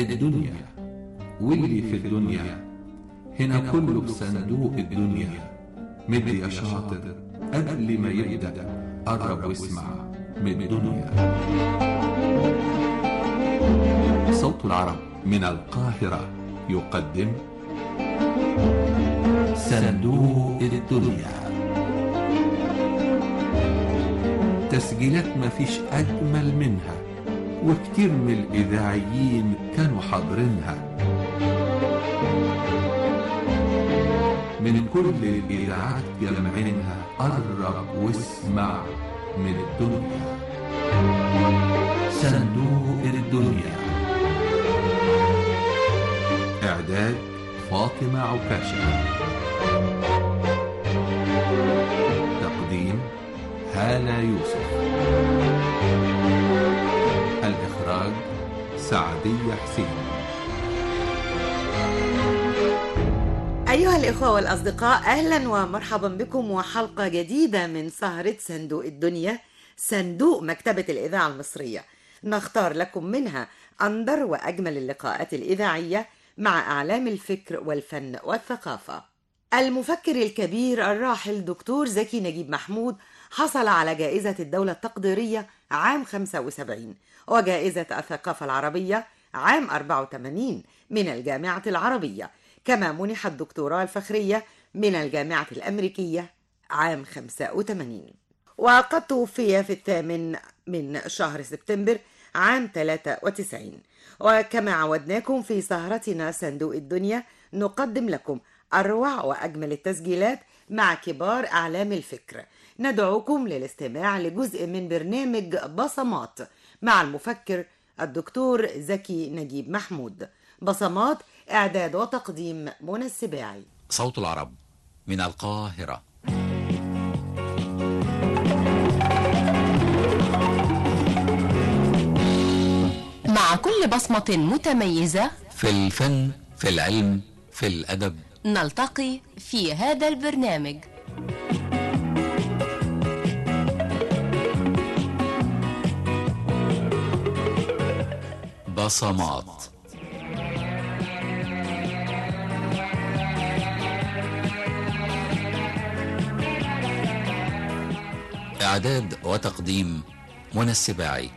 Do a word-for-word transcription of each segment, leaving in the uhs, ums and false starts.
الدنيا واللي في الدنيا هنا كله بصندوق الدنيا. مد يا شاطر قبل ما يبدأ قرب واسمع من الدنيا. صوت العرب من القاهرة يقدم صندوق الدنيا. تسجيلات مفيش أجمل منها، وكتير من الإذاعيين كانوا حاضرينها. من كل الإذاعات جمعينها قرب واسمع من الدنيا. صندوق الدنيا. إعداد فاطمة عكاشة. تقديم هالة يوسف. الإخراج سعدية حسين. أيها الإخوة والأصدقاء، أهلا ومرحبا بكم وحلقة جديدة من سهرة صندوق الدنيا، صندوق مكتبة الإذاعة المصرية. نختار لكم منها أندر وأجمل اللقاءات الإذاعية مع أعلام الفكر والفن والثقافة. المفكر الكبير الراحل دكتور زكي نجيب محمود حصل على جائزة الدولة التقديرية عام خمسة وسبعين وجائزة الثقافة العربية عام أربعة وثمانين من الجامعة العربية، كما منح الدكتوراه الفخرية من الجامعة الأمريكية عام خمسة وثمانين. وقد توفي في الثامن من شهر سبتمبر عام ثلاثة وتسعين. وكما عودناكم في سهرتنا صندوق الدنيا نقدم لكم أروع وأجمل التسجيلات مع كبار أعلام الفكر. ندعوكم للاستماع لجزء من برنامج بصمات مع المفكر الدكتور زكي نجيب محمود. بصمات إعداد وتقديم منى السباعي. صوت العرب من القاهرة. مع كل بصمة متميزة في الفن، في العلم، في الأدب، نلتقي في هذا البرنامج. بصمات. إعداد وتقديم منى السباعي.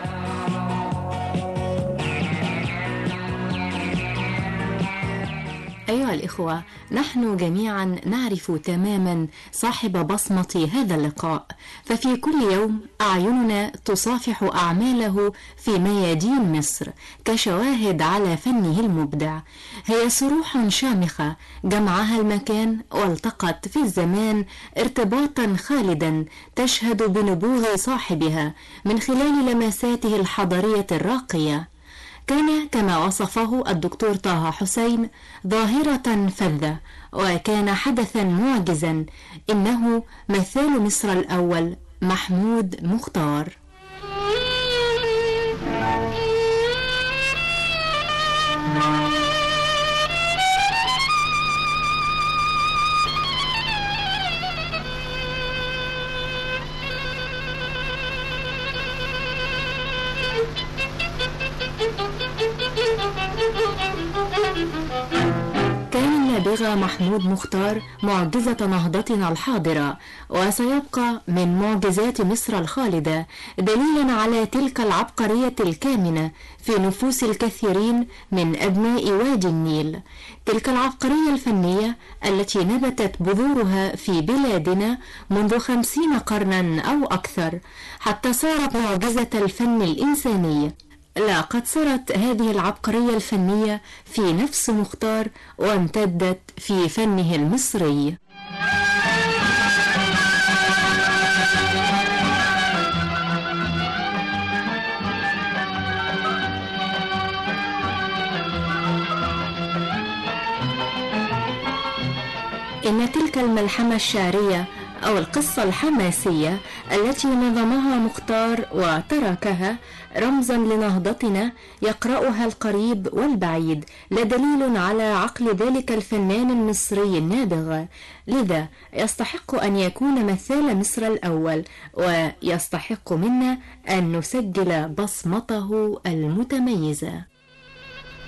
أيها الإخوة، نحن جميعا نعرف تماما صاحب بصمة هذا اللقاء، ففي كل يوم أعيننا تصافح أعماله في ميادين مصر كشواهد على فنه المبدع. هي صروح شامخة جمعها المكان والتقت في الزمان ارتباطا خالدا تشهد بنبوغ صاحبها من خلال لمساته الحضارية الراقية. كان كما وصفه الدكتور طه حسين ظاهرة فذة، وكان حدثا معجزا. إنه مثال مصر الأول محمود مختار. كان نابغة محمود مختار معجزة نهضتنا الحاضرة، وسيبقى من معجزات مصر الخالدة دليلا على تلك العبقرية الكامنة في نفوس الكثيرين من أبناء وادي النيل. تلك العبقرية الفنية التي نبتت بذورها في بلادنا منذ خمسين قرنا أو أكثر، حتى صارت معجزة الفن الإنساني. لقد صارت هذه العبقرية الفنية في نفس مختار وامتدت في فنه المصري. إن تلك الملحمة الشعرية أو القصة الحماسية التي نظمها مختار وتركها رمزا لنهضتنا يقرأها القريب والبعيد لدليل على عقل ذلك الفنان المصري النابغ. لذا يستحق أن يكون مثال مصر الأول، ويستحق منا أن نسجل بصمته المتميزة.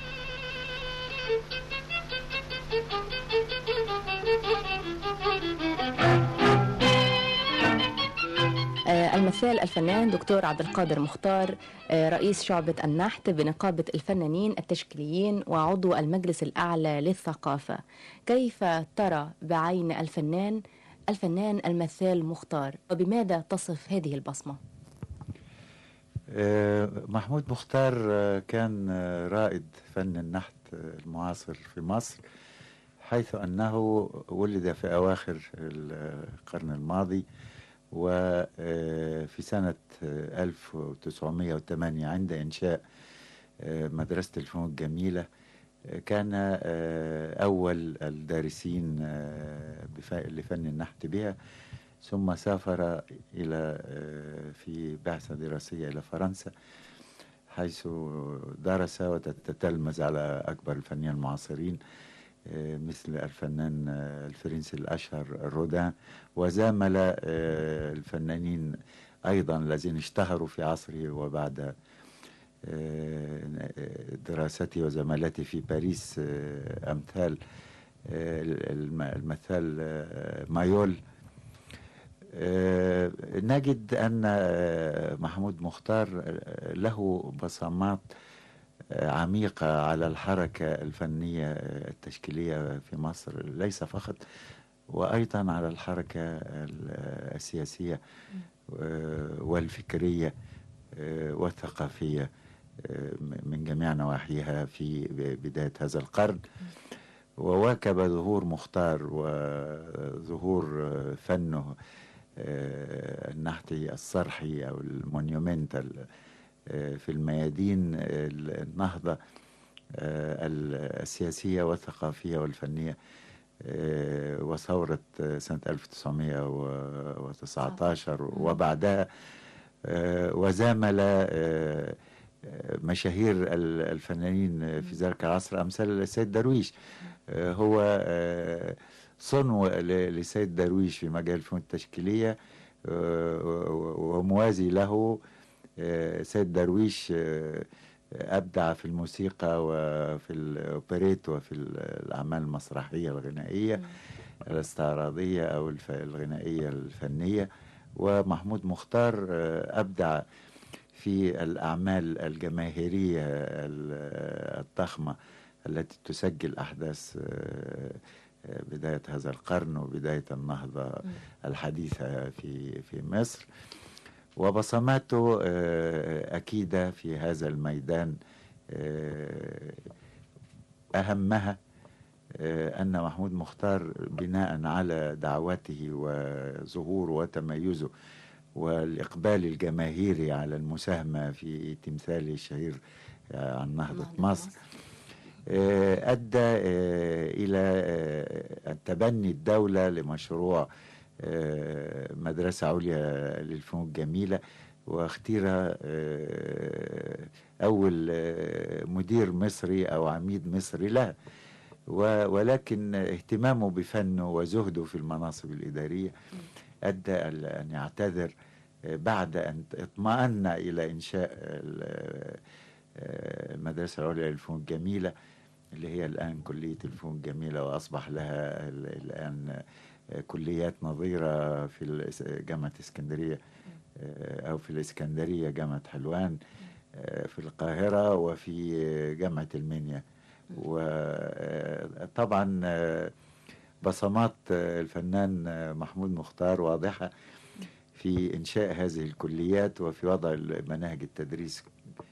المثال الفنان دكتور عبد القادر مختار، رئيس شعبة النحت بنقابة الفنانين التشكيليين وعضو المجلس الأعلى للثقافة، كيف ترى بعين الفنان الفنان المثال مختار، وبماذا تصف هذه البصمة؟ محمود مختار كان رائد فن النحت المعاصر في مصر، حيث أنه ولد في أواخر القرن الماضي، وفي سنة ألف وتسعمائة وثمانية عند إنشاء مدرسة الفنون الجميلة كان أول الدارسين لفن النحت بها، ثم سافر إلى في بعثة دراسية إلى فرنسا، حيث درس وتتلمذ على أكبر الفنانين المعاصرين مثل الفنان الفرنسي الأشهر رودان، وزامل الفنانين أيضا الذين اشتهروا في عصره وبعد دراسته وزمالته في باريس، أمثال المثال مايول. نجد أن محمود مختار له بصمات عميقة على الحركة الفنية التشكيلية في مصر، ليس فقط، وأيضا على الحركة السياسية والفكرية والثقافية من جميع نواحيها في بداية هذا القرن. وواكب ظهور مختار وظهور فنه النحتي الصرحي أو المونيومنتال في الميادين النهضة السياسية والثقافية والفنية، وثورة سنة ألف وتسعمائة وتسعة عشر وبعدها، وزامل مشاهير الفنانين في ذلك العصر أمثال السيد درويش. هو صنو لسيد درويش في مجال الفنون التشكيلية، وموازي له سيد درويش أبدع في الموسيقى وفي الأوبريت وفي الأعمال المسرحية الغنائية الاستعراضية أو الغنائية الفنية، ومحمود مختار أبدع في الأعمال الجماهيرية الضخمة التي تسجل أحداث بداية هذا القرن وبداية النهضة الحديثة في في مصر. وبصماته أكيدة في هذا الميدان، أهمها أن محمود مختار بناء على دعوته وظهوره وتميزه والإقبال الجماهيري على المساهمة في تمثاله الشهير عن نهضة مصر، أدى إلى تبني الدولة لمشروع مدرسة عليا للفنون الجميلة، واختير أول مدير مصري أو عميد مصري لها. ولكن اهتمامه بفنه وزهده في المناصب الإدارية أدى أن يعتذر بعد أن اطمأن إلى إنشاء المدرسة العليا للفنون الجميلة، اللي هي الآن كلية الفنون الجميلة، وأصبح لها الآن كليات نظيرة في جامعة اسكندرية أو في الإسكندرية جامعة حلوان في القاهرة، وفي جامعة المنيا. وطبعا بصمات الفنان محمود مختار واضحة في إنشاء هذه الكليات وفي وضع مناهج التدريس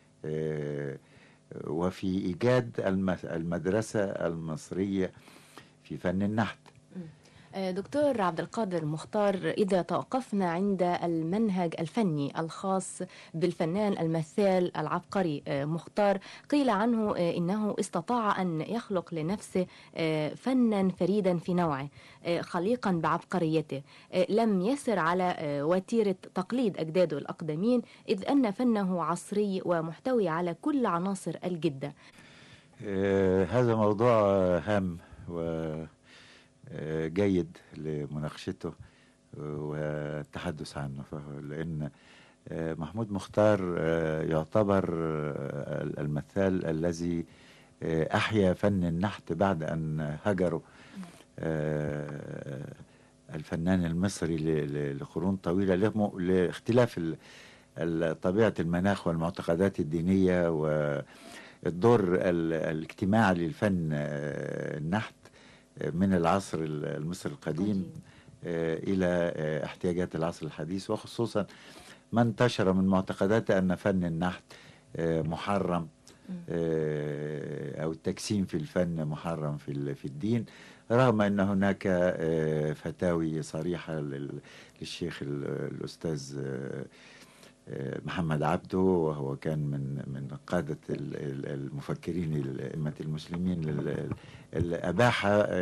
وفي إيجاد المدرسة المصرية في فن النحت. دكتور عبد القادر مختار، إذا توقفنا عند المنهج الفني الخاص بالفنان المثال العبقري مختار، قيل عنه إنه استطاع أن يخلق لنفسه فنا فريدا في نوعه خليقا بعبقريته، لم يسر على وتيرة تقليد أجداده الأقدمين، إذ أن فنه عصري ومحتوي على كل عناصر الجدة. هذا موضوع هام و جيد لمناقشته والتحدث عنه، لأن محمود مختار يعتبر المثال الذي أحيا فن النحت بعد أن هجروا الفنان المصري لقرون طويلة لاختلاف طبيعة المناخ والمعتقدات الدينية والدور الاجتماعي للفن النحت من العصر المصري القديم إلى احتياجات العصر الحديث، وخصوصا ما انتشر من معتقداته أن فن النحت محرم أو التجسيم في الفن محرم في في الدين، رغم أن هناك فتاوي صريحة للشيخ الأستاذ محمد عبده، وهو كان من من قادة المفكرين أئمة المسلمين اللي أباح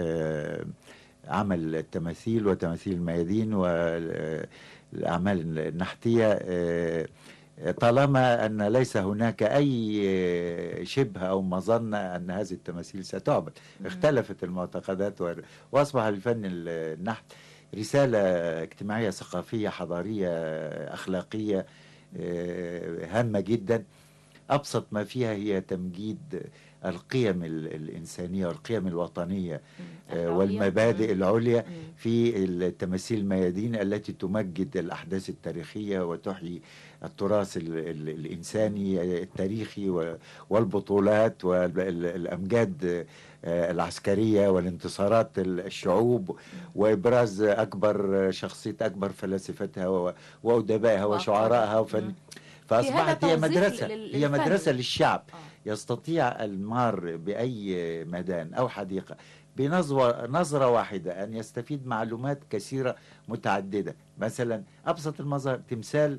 عمل التماثيل وتماثيل الميادين والأعمال النحتية طالما أن ليس هناك أي شبه أو مظنة أن هذه التماثيل ستعبد. اختلفت المعتقدات وأصبح الفن النحت رسالة اجتماعية ثقافية حضارية أخلاقية هامة جدا، أبسط ما فيها هي تمجيد القيم الإنسانية والقيم الوطنية والمبادئ العليا في التماثيل الميادين التي تمجد الأحداث التاريخية وتحيي التراث الإنساني التاريخي والبطولات والأمجاد العسكرية والانتصارات الشعوب وإبراز أكبر شخصية أكبر فلاسفتها وأدبائها وشعرائها وفن. فأصبحت هي مدرسة هي مدرسة للشعب يستطيع المار بأي ميدان أو حديقة بنظرة واحدة أن يستفيد معلومات كثيرة متعددة. مثلا أبسط المظاهر تمثال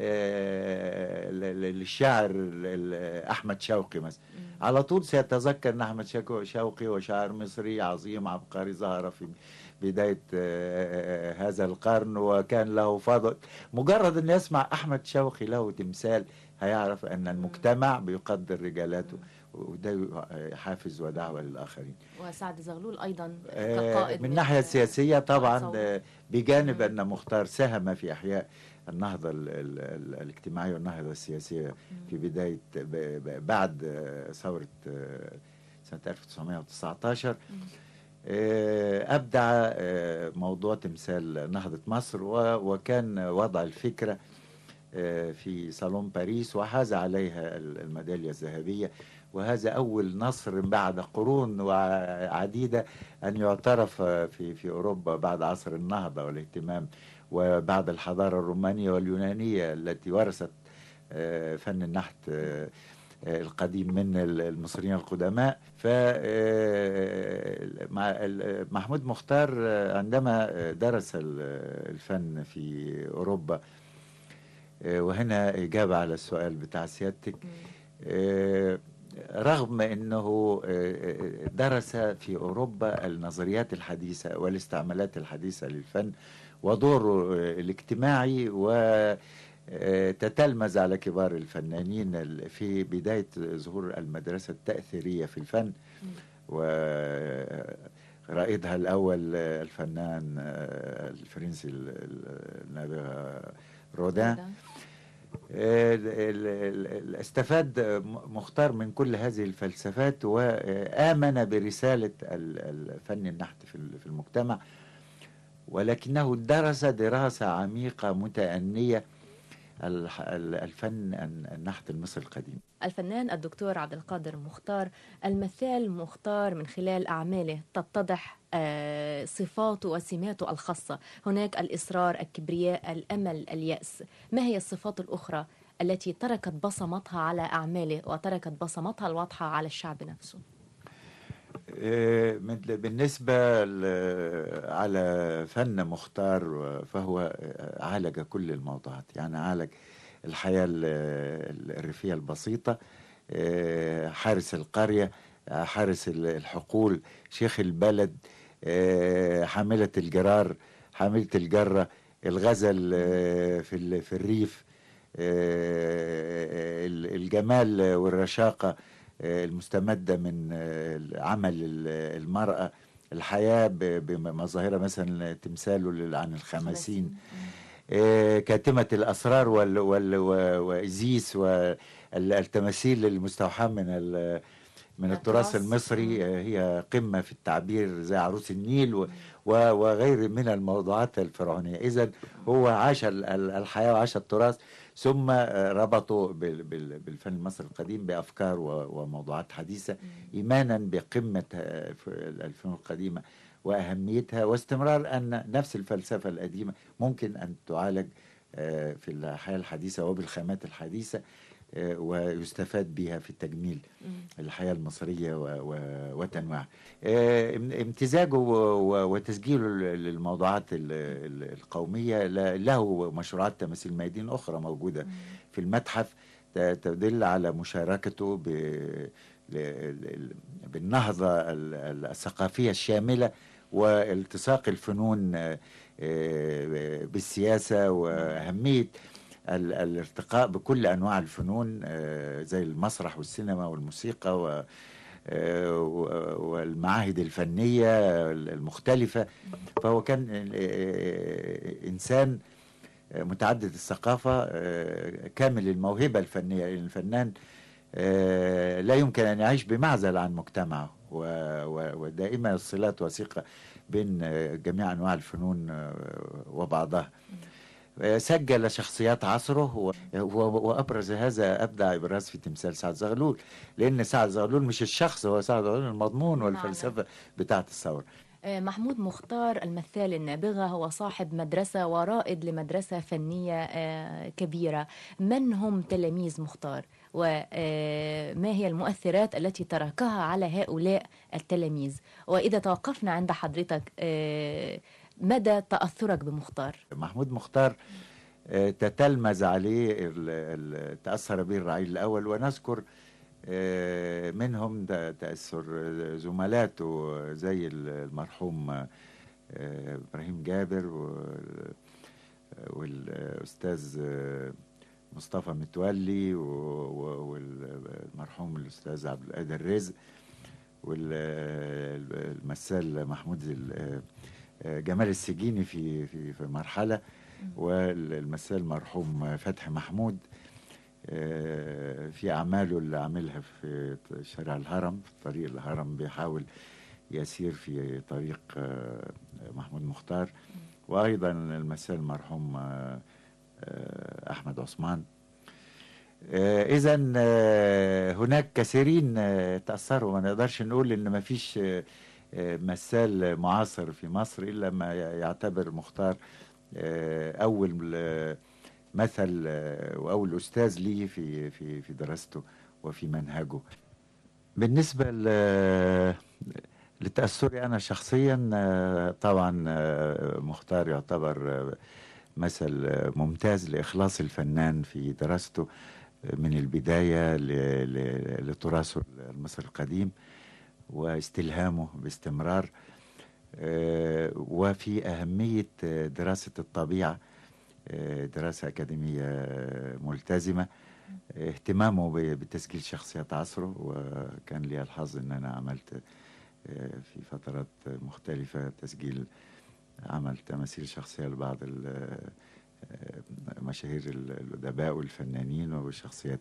للشاعر أحمد شوقي مثلا، على طول سيتذكر أن أحمد شوقي وشاعر مصري عظيم عبقري ظهر في بداية هذا القرن وكان له فضل. مجرد أن يسمع أحمد شوقي له تمثال هيعرف أن المجتمع بيقدر رجالاته، وده حافز ودعوة للآخرين. وسعد زغلول أيضا كقائد من الناحية السياسية طبعا بجانب أن مختار ساهم في إحياء النهضة الاجتماعية والنهضة السياسية في بداية بعد ثورة سنة ألف وتسعمائة وتسعة عشر، أبدع موضوع تمثال نهضة مصر، وكان وضع الفكرة في صالون باريس وحاز عليها الميدالية الذهبية، وهذا أول نصر بعد قرون عديدة أن يعترف في في أوروبا بعد عصر النهضة والاهتمام وبعد الحضارة الرومانية واليونانية التي ورثت فن النحت القديم من المصريين القدماء. فمحمود مختار عندما درس الفن في أوروبا، وهنا إجابة على السؤال بتاع سيادتك، رغم أنه درس في أوروبا النظريات الحديثة والاستعمالات الحديثة للفن ودوره الاجتماعي، وتتلمذ على كبار الفنانين في بداية ظهور المدرسة التأثيرية في الفن، ورائدها الأول الفنان الفرنسي النابغة رودان. استفاد مختار من كل هذه الفلسفات وآمن برسالة الفن النحت في المجتمع، ولكنه درس دراسة عميقة متأنية الفن النحت المصري القديم. الفنان الدكتور عبد القادر مختار، المثال مختار من خلال أعماله تتضح صفاته وسماته الخاصة. هناك الإصرار، الكبرياء، الأمل، اليأس. ما هي الصفات الأخرى التي تركت بصمتها على أعماله وتركت بصمتها الواضحة على الشعب نفسه؟ بالنسبة على فن مختار فهو عالج كل الموضوعات، يعني عالج الحياة الريفية البسيطة، حارس القرية، حارس الحقول، شيخ البلد، حاملة الجرار، حاملة الجرة، الغزل في في الريف، الجمال والرشاقة المستمدة من عمل المرأة، الحياة بمظاهرها مثلا تمثاله عن الخمسين، كاتمة الأسرار وإزيس والتماثيل المستوحاة من من التراث المصري. هي قمة في التعبير زي عروس النيل و وغير من الموضوعات الفرعونية. إذن هو عاش الحياة وعاش التراث، ثم ربطوا بالفن المصري القديم بأفكار وموضوعات حديثة، إيمانا بقمة الفنون القديمة وأهميتها، واستمرار أن نفس الفلسفة القديمة ممكن أن تعالج في الحياة الحديثة وبالخامات الحديثة، ويستفاد بها في تجميل الحياة المصرية وتنويعها. امتزاجه وتسجيله للموضوعات القومية له مشروعات تماثيل ميادين أخرى موجودة في المتحف تدل على مشاركته بالنهضة الثقافية الشاملة والتصاق الفنون بالسياسة، وأهمية الارتقاء بكل أنواع الفنون زي المسرح والسينما والموسيقى والمعاهد الفنية المختلفة. فهو كان إنسان متعدد الثقافة كامل الموهبة الفنية. الفنان لا يمكن أن يعيش بمعزل عن مجتمعه، ودائما الصلات وثيقة بين جميع أنواع الفنون وبعضها. سجل شخصيات عصره، وأبرز هذا أبدع إبراز في تمثال سعد زغلول، لأن سعد زغلول مش الشخص، هو سعد زغلول المضمون والفلسفة بتاعة الثورة. محمود مختار المثال النابغة هو صاحب مدرسة ورائد لمدرسة فنية كبيرة. من هم تلاميذ مختار، وما هي المؤثرات التي تركها على هؤلاء التلاميذ؟ وإذا توقفنا عند حضرتك، مدى تأثرك بمختار؟ محمود مختار تتلمذ عليه، تأثر به الرعيل الأول، ونذكر منهم تأثر زملاته زي المرحوم إبراهيم جابر والأستاذ مصطفى متولي والمرحوم الأستاذ عبد القادر رزق والمثال محمود جمال السجيني في في في مرحلة، والمثال المرحوم فتحي محمود في أعماله اللي عاملها في شارع الهرم، في طريق الهرم، بيحاول يسير في طريق محمود مختار. وأيضا المثال المرحوم أحمد عثمان. إذن هناك كثيرين تأثروا، ما نقدرش نقول إن ما فيش مثال معاصر في مصر إلا ما يعتبر مختار أول مثل وأول أستاذ ليه في في في دراسته وفي منهجه. بالنسبة لتأثري أنا شخصيا، طبعا مختار يعتبر مثل ممتاز لإخلاص الفنان في دراسته من البداية لتراثه المصري القديم واستلهامه باستمرار، وفي أهمية دراسة الطبيعة، دراسة أكاديمية ملتزمة، اهتمامه بتسجيل شخصيات عصره. وكان لي الحظ أن أنا عملت في فترات مختلفة تسجيل عمل تماثيل شخصية لبعض مشاهير الأدباء والفنانين وشخصيات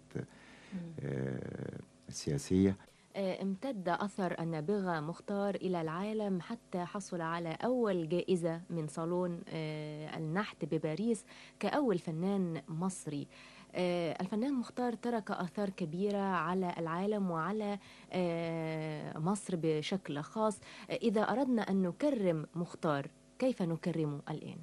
سياسية. امتد أثر النابغة مختار إلى العالم حتى حصل على أول جائزة من صالون النحت بباريس كأول فنان مصري. الفنان مختار ترك آثار كبيرة على العالم وعلى مصر بشكل خاص. إذا أردنا أن نكرم مختار، كيف نكرمه الآن؟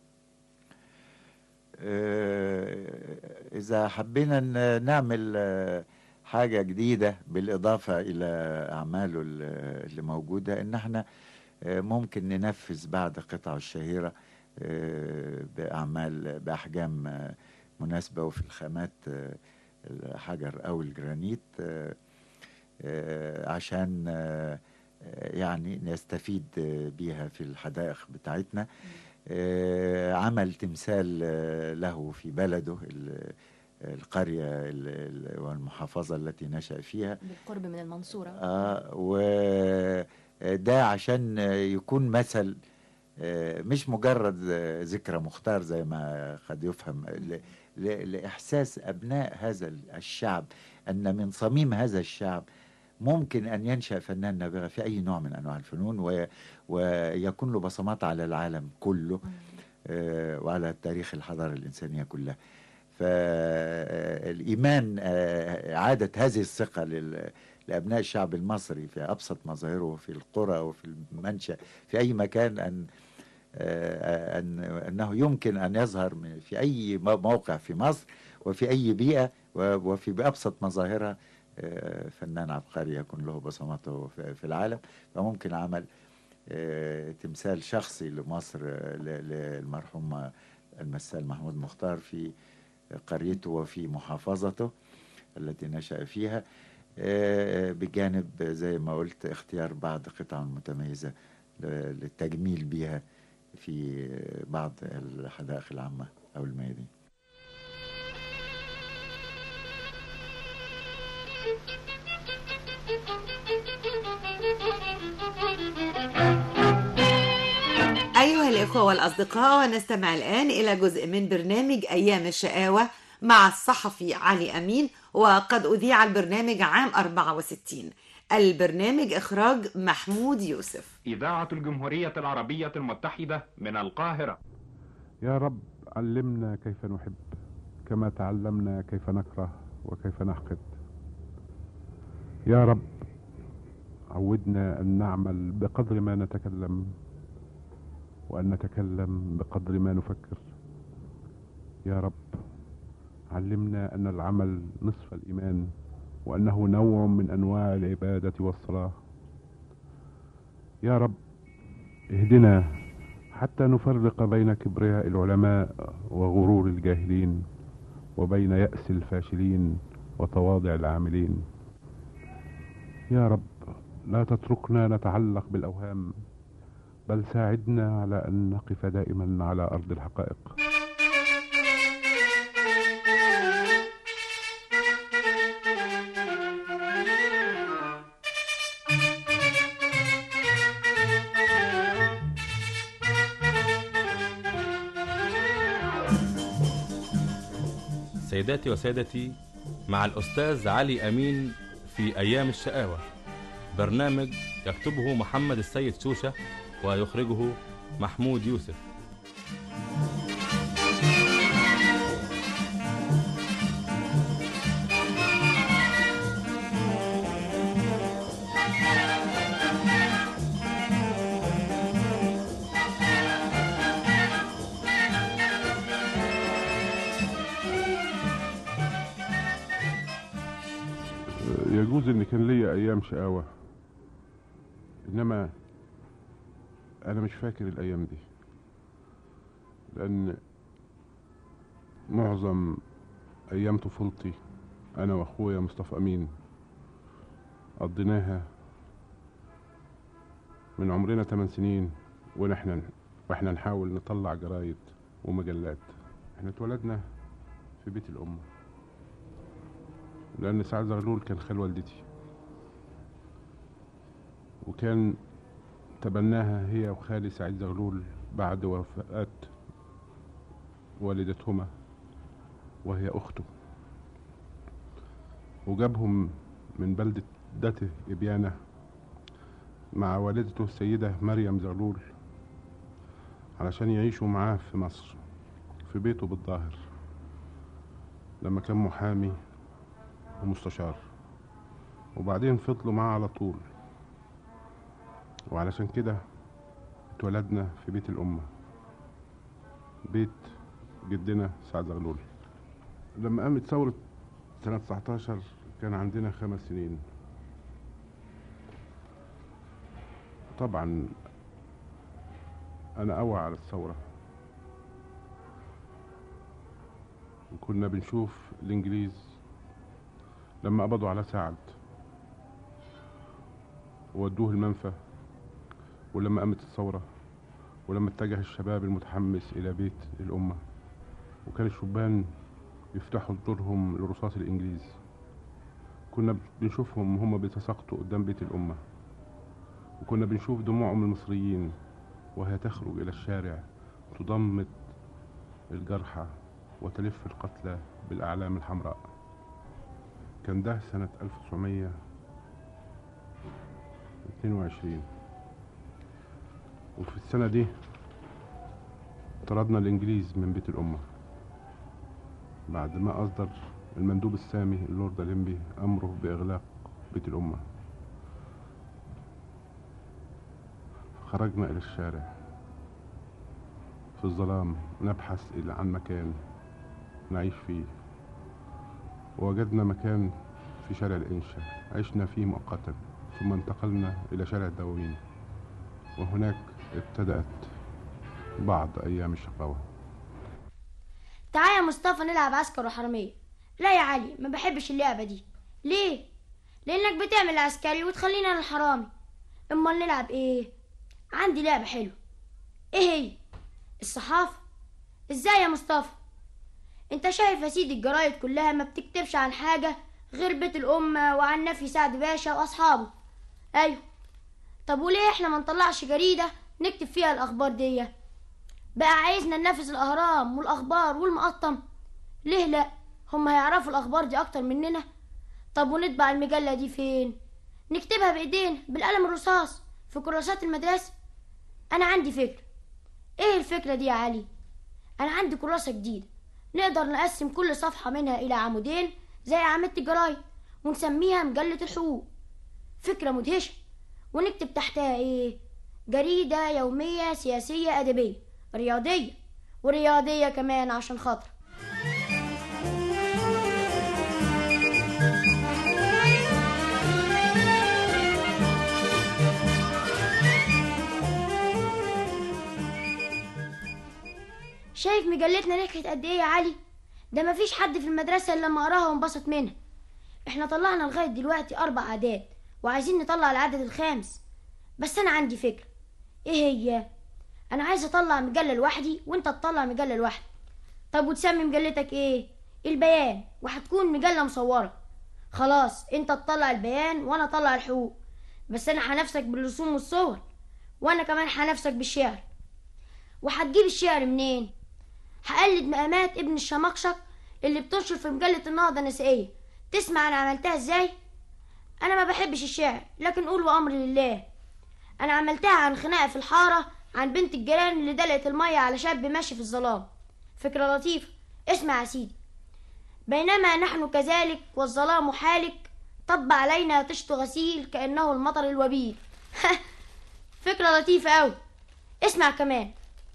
إذا حبينا نعمل حاجة جديدة بالإضافة إلى أعماله اللي موجودة، إن احنا ممكن ننفذ بعض قطعه الشهيرة بأعمال بأحجام مناسبة وفي الخامات الحجر أو الجرانيت، عشان يعني نستفيد بيها في الحدائق بتاعتنا. عمل تمثال له في بلده، القرية والمحافظة التي نشأ فيها بالقرب من المنصورة. آه وده عشان يكون مثل، مش مجرد ذكرى مختار زي ما قد يفهم، لإحساس أبناء هذا الشعب أن من صميم هذا الشعب ممكن أن ينشأ فنان نابغة في أي نوع من أنواع الفنون و... ويكون له بصمات على العالم كله آه، وعلى تاريخ الحضارة الإنسانية كلها. فالإيمان آه، إعادة هذه الثقة لل... لأبناء الشعب المصري في أبسط مظاهره، في القرى وفي المنشأ في أي مكان، أن آه، أن أنه يمكن أن يظهر في أي موقع في مصر وفي أي بيئة وفي بأبسط مظاهرها آه، فنان عبقري يكون له بصمته في العالم. فممكن عمل آه، تمثال شخصي لمصر آه، للمرحوم المثال محمود مختار في قريته وفي محافظته التي نشأ فيها، آه، بجانب زي ما قلت اختيار بعض قطع متميزة للتجميل بها في بعض الحدائق العامة أو الميادين. أيها الإخوة والأصدقاء، ونستمع الآن إلى جزء من برنامج أيام الشقاوة مع الصحفي علي أمين، وقد أذيع البرنامج عام أربعة وستين. البرنامج إخراج محمود يوسف. إذاعة الجمهورية العربية المتحدة من القاهرة. يا رب علمنا كيف نحب كما تعلمنا كيف نكره وكيف نحقد. يا رب عودنا أن نعمل بقدر ما نتكلم، وأن نتكلم بقدر ما نفكر. يا رب علمنا أن العمل نصف الإيمان، وأنه نوع من أنواع العبادة والصلاة. يا رب اهدنا حتى نفرق بين كبرياء العلماء وغرور الجاهلين، وبين يأس الفاشلين وتواضع العاملين. يا رب لا تتركنا نتعلق بالأوهام، بل ساعدنا على أن نقف دائما على أرض الحقائق. سيداتي وسادتي، مع الأستاذ علي أمين في أيام الشقاوة، برنامج يكتبه محمد السيد شوشة ويخرجه محمود يوسف. يجوز ان كان ليا ايام شقاوة، انما انا مش فاكر الايام دي، لان معظم ايام طفولتي انا واخويا مصطفى امين قضيناها من عمرنا ثمان سنين ونحن واحنا نحاول نطلع جرايد ومجلات. احنا اتولدنا في بيت الأمة، لأن سعد زغلول كان خال والدتي، وكان تبناها هي وخالي سعيد زغلول بعد وفاة والدتهما وهي أخته، وجابهم من بلدة دته إبيانة مع والدته السيدة مريم زغلول علشان يعيشوا معاه في مصر في بيته بالظاهر لما كان محامي ومستشار، وبعدين فضلوا معاه على طول، وعلشان كده اتولدنا في بيت الأمة، بيت جدنا سعد زغلول. لما قامت ثورة سنة تسعتاشر كان عندنا خمس سنين. طبعا أنا أوعى على الثورة، وكنا بنشوف الإنجليز لما قبضوا على سعد وودوه المنفى، ولما قامت الثورة، ولما اتجه الشباب المتحمس إلى بيت الأمة، وكان الشبان يفتحوا صدورهم لرصاص الإنجليز. كنا بنشوفهم هم بيتساقطوا قدام بيت الأمة، وكنا بنشوف دموعهم المصريين وهي تخرج إلى الشارع تضمد الجرحى وتلف القتلى بالأعلام الحمراء. كان ده سنة ألف وتسعمية اتنين وعشرين. وفي السنة دي طردنا الإنجليز من بيت الأمة بعد ما أصدر المندوب السامي اللورد ليمبي أمره بإغلاق بيت الأمة. خرجنا إلى الشارع في الظلام نبحث إلى عن مكان نعيش فيه، ووجدنا مكان في شارع الإنشا عشنا فيه مؤقتا، ثم انتقلنا إلى شارع الدواوين، وهناك ابتدأت بعض أيام الشقاوة. تعال يا مصطفى نلعب عسكر وحرامية. لا يا علي، ما بحبش اللعبة دي. ليه؟ لأنك بتعمل عسكري وتخلينا أنا الحرامي. أمال نلعب إيه؟ عندي لعبة حلوة. إيه هي؟ الصحافة. إزاي يا مصطفى؟ أنت شايف يا سيدي الجرايد كلها ما بتكتبش عن حاجة غير بيت الأمة وعن نفي سعد باشا وأصحابه. أيوه. طب وليه إحنا ما نطلعش جريدة نكتب فيها الأخبار دي؟ بقى عايزنا ننفذ الأهرام والأخبار والمقطم؟ ليه لا؟ هم هيعرفوا الأخبار دي أكتر مننا. طب ونطبع المجلة دي فين؟ نكتبها بإيدينا بالقلم الرصاص في كراسات المدرسة. أنا عندي فكرة. إيه الفكرة دي يا علي؟ أنا عندي كراسة جديدة نقدر نقسم كل صفحة منها إلى عمودين زي عمودة الجرايد ونسميها مجلة الحقوق. فكرة مدهشة. ونكتب تحتها إيه؟ جريدة يومية سياسية أدبية رياضية، ورياضية كمان عشان خاطر. شايف مجلتنا نجحت قد ايه يا علي؟ ده مفيش حد في المدرسة الا لما قراها وانبسط منها. احنا طلعنا لغاية دلوقتي اربع اعداد وعايزين نطلع العدد الخامس. بس انا عندي فكرة. ايه هي؟ انا عايز اطلع مجلة لوحدي وانت تطلع مجلة لوحدك. طب وتسمي مجلتك ايه؟ البيان، وهتكون مجلة مصورة. خلاص، انت تطلع البيان وانا اطلع الحقوق، بس انا هنفسك بالرسوم والصور، وانا كمان هنفسك بالشعر. وهتجيب الشعر منين؟ هقلد مقامات ابن الشمقشق اللي بتنشر في مجلة النهضة النسائية. تسمع انا عملتها ازاي؟ انا ما بحبش الشعر، لكن قول وامر لله. انا عملتها عن خناقة في الحارة عن بنت الجيران اللي دلقت المية على شاب ماشي في الظلام. فكرة لطيفة. اسمع يا سيدي. بينما نحن كذلك والظلام حالك، طب علينا طشت غسيل كأنه المطر الوبيل. فكرة لطيفة أوي. اسمع كمان.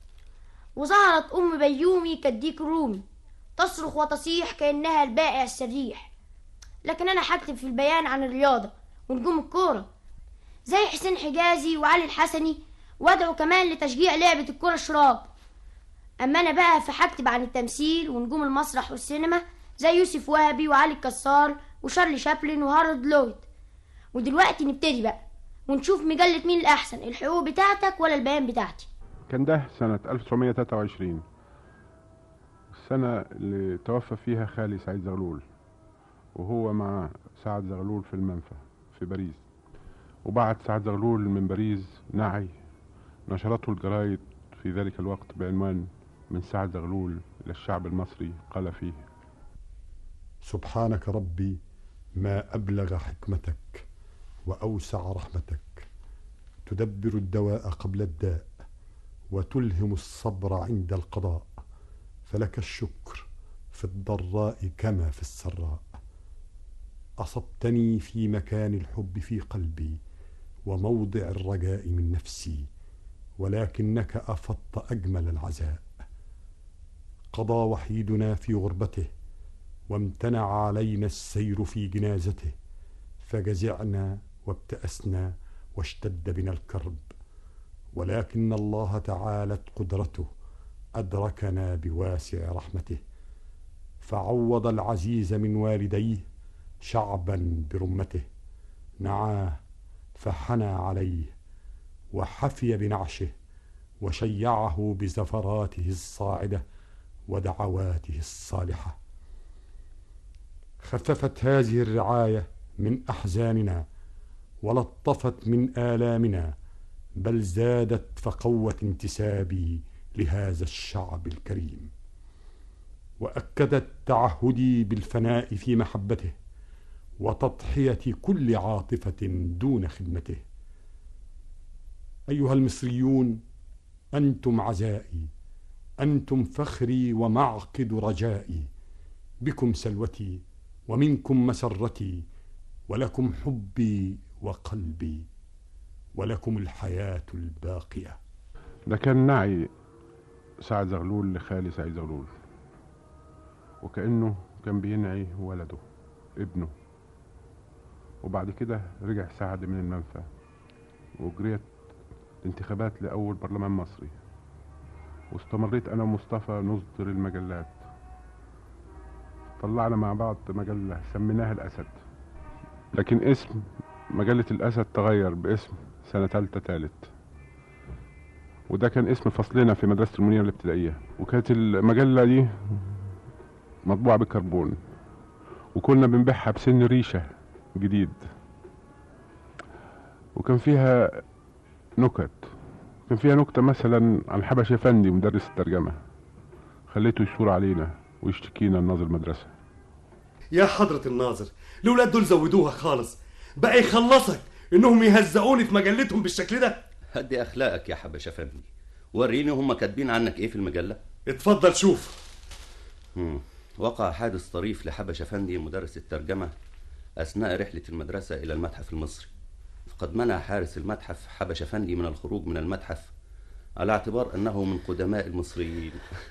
وظهرت أم بيومي كالديك الرومي تصرخ وتصيح كأنها البائع السريح. لكن أنا هكتب في البيان عن الرياضة ونجوم الكورة زي حسين حجازي وعلي الحسني، وادعو كمان لتشجيع لعبة الكرة الشراب. أما أنا بقى فهكتب عن التمثيل ونجوم المسرح والسينما زي يوسف وهبي وعلي الكسار وشارلي شابلن وهارولد لويد. ودلوقتي نبتدي بقى ونشوف مجلة مين الأحسن، الحقوق بتاعتك ولا البيان بتاعتي. كان ده سنة ألف وتسعمية وتلاتة وعشرين، السنة اللي توفى فيها خالي سعيد زغلول، وهو مع سعد زغلول في المنفى في باريس. وبعت سعد زغلول من باريس نعي نشرته الجرايد في ذلك الوقت بعنوان من سعد زغلول إلى الشعب المصري. قال فيه: سبحانك ربي ما أبلغ حكمتك وأوسع رحمتك، تدبر الدواء قبل الداء وتلهم الصبر عند القضاء، فلك الشكر في الضراء كما في السراء. أصبتني في مكان الحب في قلبي وموضع الرجاء من نفسي، ولكنك أفضت أجمل العزاء. قضى وحيدنا في غربته وامتنع علينا السير في جنازته، فجزعنا وابتأسنا واشتد بنا الكرب، ولكن الله تعالت قدرته أدركنا بواسع رحمته، فعوض العزيز من والديه شعبا برمته، نعاه فحنى عليه وحفي بنعشه وشيعه بزفراته الصاعدة ودعواته الصالحة. خففت هذه الرعاية من أحزاننا ولطفت من آلامنا، بل زادت فقوت انتسابي لهذا الشعب الكريم، وأكدت تعهدي بالفناء في محبته وتضحية كل عاطفة دون خدمته. أيها المصريون، أنتم عزائي، أنتم فخري ومعقد رجائي، بكم سلوتي ومنكم مسرتي، ولكم حبي وقلبي، ولكم الحياة الباقية. ده كان نعي سعد زغلول لخالي سعيد زغلول، وكأنه كان بينعي ولده ابنه. وبعد كده رجع سعد من المنفى، وجريت الانتخابات لأول برلمان مصري، واستمريت أنا ومصطفى نصدر المجلات. طلعنا مع بعض مجلة سميناها الأسد، لكن اسم مجلة الأسد تغير باسم سنة تالتة تالت، وده كان اسم فصلنا في مدرسة المنيرة الابتدائية. وكانت المجلة دي مطبوعة بالكربون، وكنا بنبيعها بسن ريشة جديد، وكان فيها نكت. كان فيها نكتة مثلا عن حبش افندي مدرس الترجمة، خليته يشور علينا ويشتكينا لناظر المدرسة. يا حضرة الناظر، الولاد دول زودوها خالص، بقى يخلصك انهم يهزقوني في مجلتهم بالشكل ده. هدي اخلاقك يا حبش افندي، وريني هم كاتبين عنك ايه في المجلة. اتفضل شوف. مم. وقع حادث طريف لحبش افندي مدرس الترجمة اثناء رحلة المدرسة الى المتحف المصري، فقد منع حارس المتحف حبش افندي من الخروج من المتحف على اعتبار انه من قدماء المصريين.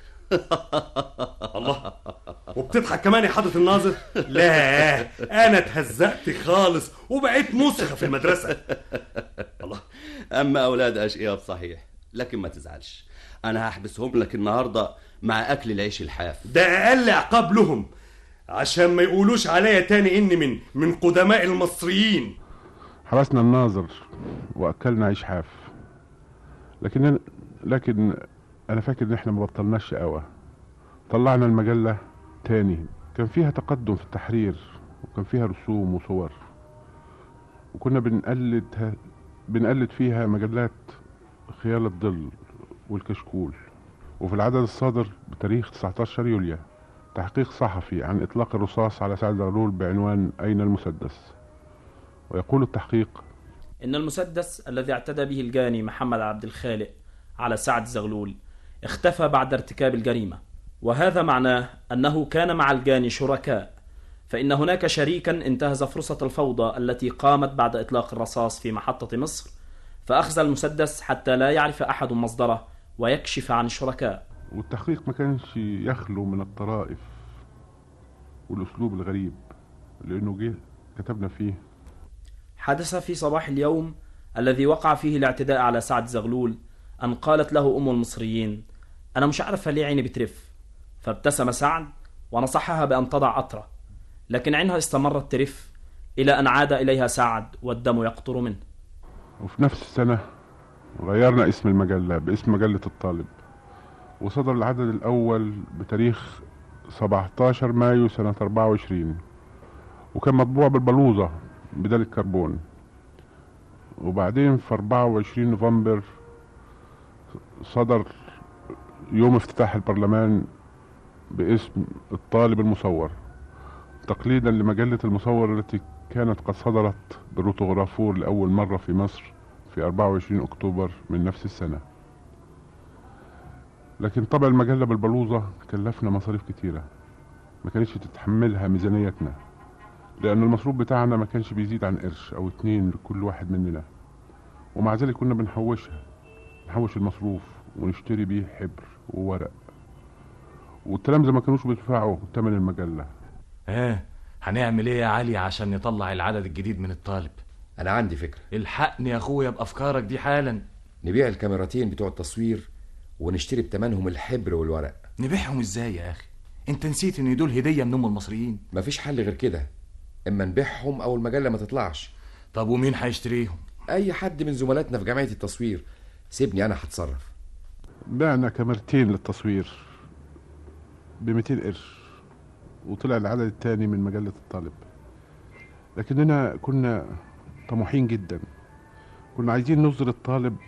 الله، وبتضحك كمان يا حضرة الناظر؟ لا، انا اتهزقت خالص وبقيت مسخة في المدرسة. الله، اما اولاد اشقياء بصحيح، لكن ما تزعلش، انا هحبسهم لك النهارده مع اكل العيش الحاف. ده اقل عقاب لهم، عشان ما يقولوش عليا تاني اني من من قدماء المصريين. حبسنا الناظر واكلنا عيش حاف، لكن لكن انا فاكر ان احنا ما بطلناش شقاوة. طلعنا المجلة تاني، كان فيها تقدم في التحرير، وكان فيها رسوم وصور، وكنا بنقلد بنقلد فيها مجلات خيال الظل والكشكول. وفي العدد الصادر بتاريخ تسعة عشر يوليو تحقيق صحفي عن اطلاق الرصاص على سعد زغلول بعنوان اين المسدس. ويقول التحقيق ان المسدس الذي اعتدى به الجاني محمد عبد الخالق على سعد زغلول اختفى بعد ارتكاب الجريمة، وهذا معناه أنه كان مع الجاني شركاء، فإن هناك شريكا انتهز فرصة الفوضى التي قامت بعد إطلاق الرصاص في محطة مصر، فأخذ المسدس حتى لا يعرف أحد مصدره ويكشف عن الشركاء. والتحقيق ما كانش يخلو من الطرائف والأسلوب الغريب، لأنه جه كتبنا فيه: حدث في صباح اليوم الذي وقع فيه الاعتداء على سعد زغلول أن قالت له أم المصريين: أنا مش عارفة ليه عيني بترف. فابتسم سعد ونصحها بأن تضع قطرة، لكن عينها استمرت ترف إلى أن عاد إليها سعد والدم يقطر منه. وفي نفس السنة غيرنا اسم المجلة باسم مجلة الطالب، وصدر العدد الأول بتاريخ سبعة عشر مايو سنة أربعة وعشرين، وكان مطبوع بالبلوزة بدل الكربون. وبعدين في أربعة وعشرين نوفمبر صدر يوم افتتاح البرلمان باسم الطالب المصور، تقليدا لمجلة المصور التي كانت قد صدرت بالروتوغرافور لأول مرة في مصر في أربعة وعشرين أكتوبر من نفس السنة. لكن طبع المجلة بالبلوزة كلفنا مصاريف كتيرة ما كانتش تتحملها ميزانيتنا، لأن المصروف بتاعنا ما كانش بيزيد عن قرش أو اتنين لكل واحد مننا، ومع ذلك كنا بنحوشها نحوش المصروف ونشتري بيه حبر وورق، والتلامذة ما كانوش بيدفعوا ثمن المجلة. اه هنعمل ايه يا علي عشان نطلع العدد الجديد من الطالب؟ انا عندي فكرة. الحقني يا اخويا بافكارك دي حالا. نبيع الكاميراتين بتوع التصوير ونشتري بتمنهم الحبر والورق. نبيعهم ازاي يا اخي؟ انت نسيت ان دول هدية من ام المصريين. مفيش حل غير كده، اما نبيعهم او المجلة ما تطلعش. طب ومين هيشتريهم؟ اي حد من زملاتنا في جمعية التصوير. سيبني انا هتصرف. بعنا كاميرتين للتصوير بمئتين قرش، وطلع العدد الثاني من مجلة الطالب. لكننا كنا طموحين جدا، كنا عايزين نصدر الطالب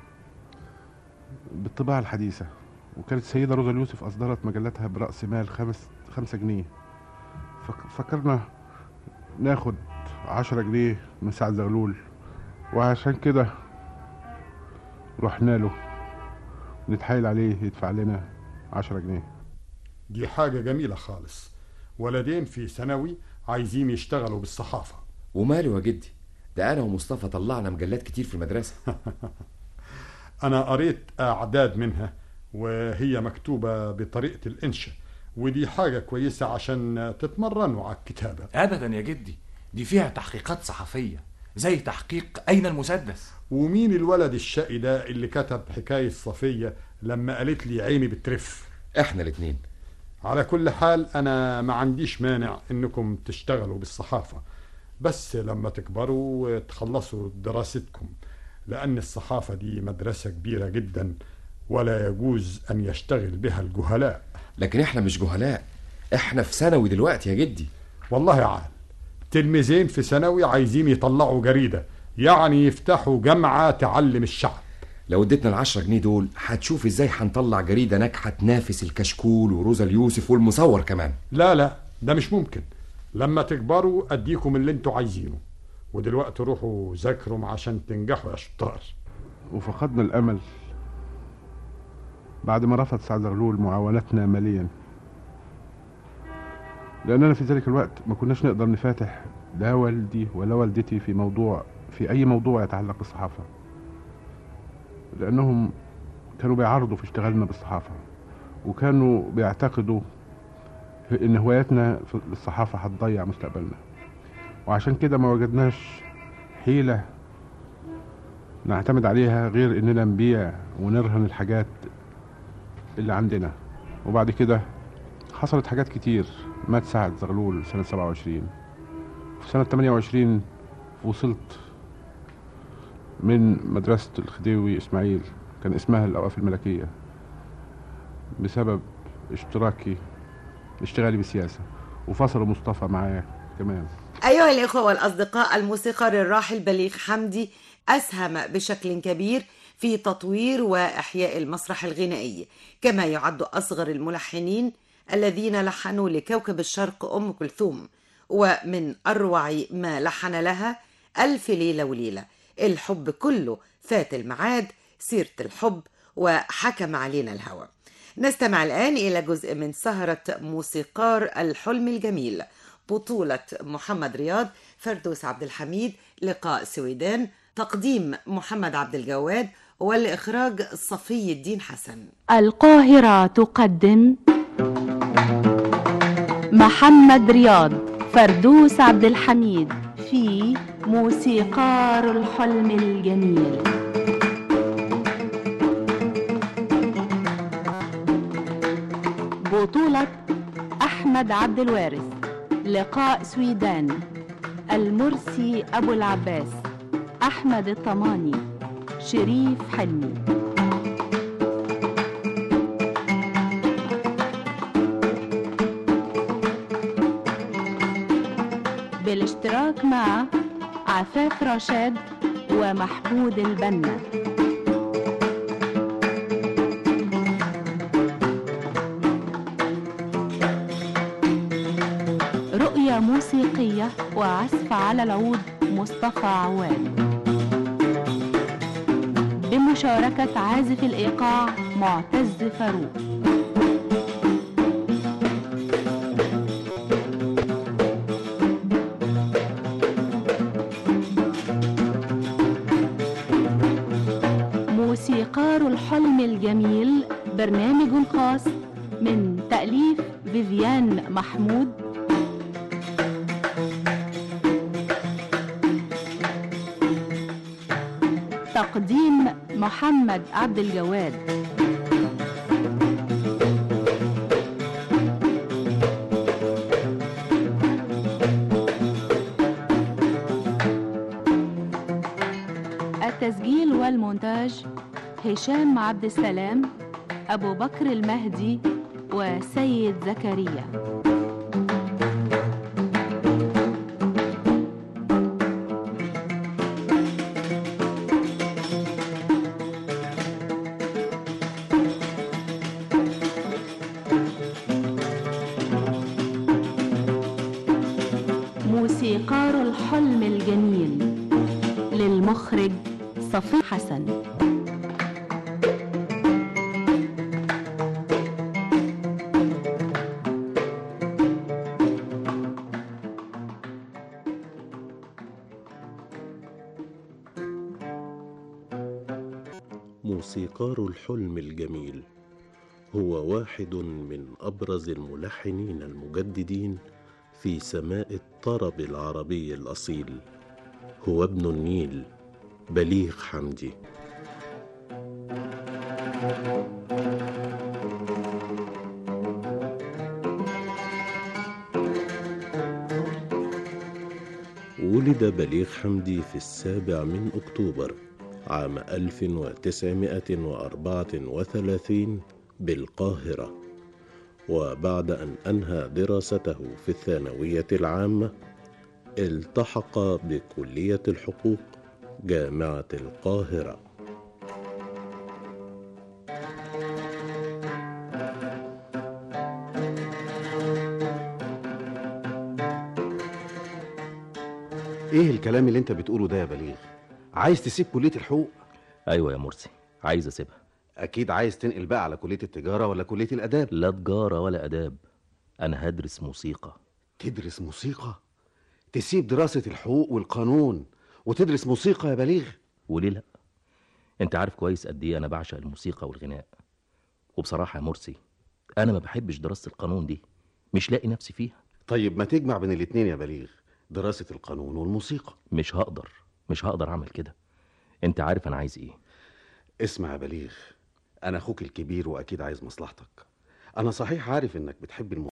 بالطباعة الحديثة، وكانت السيدة روزا اليوسف أصدرت مجلتها برأس مال خمس خمسة جنيه. فكرنا ناخد عشرة جنيه من سعد زغلول، وعشان كده رحنا له نتحايل عليه يدفع لنا عشرة جنيه. دي حاجة جميلة خالص. ولدين في ثانوي عايزين يشتغلوا بالصحافة. وماله يا جدي، ده أنا ومصطفى طلعنا مجلات كتير في المدرسة. أنا قريت أعداد منها وهي مكتوبة بطريقة الإنشاء، ودي حاجة كويسة عشان تتمرنوا على الكتابة. أبدا يا جدي، دي فيها تحقيقات صحفية زي تحقيق أين المسدس. ومين الولد الشقي ده اللي كتب حكاية صفية لما قالت لي عيني بترف؟ احنا الاتنين. على كل حال أنا ما عنديش مانع إنكم تشتغلوا بالصحافة، بس لما تكبروا تخلصوا دراستكم، لأن الصحافة دي مدرسة كبيرة جدا ولا يجوز أن يشتغل بها الجهلاء. لكن احنا مش جهلاء، احنا في ثانوي دلوقتي يا جدي. والله عال تلميذين في ثانوي عايزين يطلعوا جريدة، يعني يفتحوا جامعة تعلم الشعب. لو اديتنا العشرة جنيه دول هتشوف ازاي هنطلع جريدة ناجحة تنافس الكشكول وروزا اليوسف والمصور كمان. لا لا ده مش ممكن. لما تكبروا اديكم اللي انتوا عايزينه، ودلوقتي روحوا ذاكروا عشان تنجحوا يا شطار. وفقدنا الامل بعد ما رفض سعد زغلول معاونتنا ماليا، لاننا في ذلك الوقت ما كناش نقدر نفاتح لا والدي ولا والدتي في موضوع في اي موضوع يتعلق بالصحافة، لانهم كانوا بيعارضوا في اشتغالنا بالصحافة، وكانوا بيعتقدوا ان هواياتنا في الصحافة هتضيع مستقبلنا. وعشان كده ما وجدناش حيلة نعتمد عليها غير اننا نبيع ونرهن الحاجات اللي عندنا. وبعد كده حصلت حاجات كتير. مات سعد زغلول سنة سبعة وعشرين. في سنة ثمانية وعشرين وصلت من مدرسة الخديوي إسماعيل، كان اسمها الأوقاف الملكية، بسبب اشتراكي اشتغالي بالسياسة، وفصلوا مصطفى معايا كمان. أيها الإخوة والأصدقاء، الموسيقار الراحل بليغ حمدي أسهم بشكل كبير في تطوير وإحياء المسرح الغنائي، كما يعد أصغر الملحنين الذين لحنوا لكوكب الشرق أم كلثوم. ومن أروع ما لحن لها ألف ليلة وليلة، الحب كله، فات الميعاد، سيرة الحب، وحكم علينا الهوى. نستمع الآن إلى جزء من سهرة موسيقار الحلم الجميل، بطولة محمد رياض، فردوس عبد الحميد، لقاء سويدان، تقديم محمد عبد الجواد، والإخراج صفي الدين حسن. القاهرة تقدم محمد رياض، فردوس عبد الحميد في موسيقار الحلم الجميل. بطولة أحمد عبد الوارث، لقاء سويدان، المرسي أبو العباس، أحمد الطماني، شريف حلمي. بالاشتراك مع عفاف رشاد ومحمود البنا. رؤية موسيقية وعزف على العود مصطفى عواد، بمشاركة عازف الإيقاع معتز فاروق. موسيقار الحلم الجميل، برنامج خاص من تأليف فيفيان محمود، تقديم محمد عبد الجواد. التسجيل والمونتاج هشام عبد السلام، أبو بكر المهدي، وسيد زكريا. موسيقار الحلم الجميل، للمخرج صفي حسن. موسيقار الحلم الجميل، هو واحد من أبرز الملحنين المجددين في سماء الطرب العربي الأصيل، هو ابن النيل بليغ حمدي. ولد بليغ حمدي في السابع من أكتوبر عام ألف وتسعمائة وأربعة وثلاثين بالقاهرة، وبعد أن أنهى دراسته في الثانوية العامة التحق بكلية الحقوق جامعة القاهرة. ايه الكلام اللي انت بتقوله ده يا بليغ؟ عايز تسيب كلية الحقوق؟ ايوه يا مرسي، عايز اسيبها. اكيد عايز تنقل بقى على كلية التجارة ولا كلية الاداب؟ لا تجارة ولا اداب، انا هدرس موسيقى. تدرس موسيقى؟ تسيب دراسة الحقوق والقانون وتدرس موسيقى يا بليغ؟ وليه لا؟ انت عارف كويس قد ايه انا بعشق الموسيقى والغناء، وبصراحة يا مرسي انا ما بحبش دراسة القانون دي، مش لاقي نفسي فيها. طيب ما تجمع بين الاتنين يا بليغ، دراسة القانون والموسيقى. مش هقدر مش هقدر اعمل كده، انت عارف انا عايز ايه. اسمع يا بليغ، انا اخوك الكبير واكيد عايز مصلحتك. انا صحيح عارف انك بتحب الموسيقى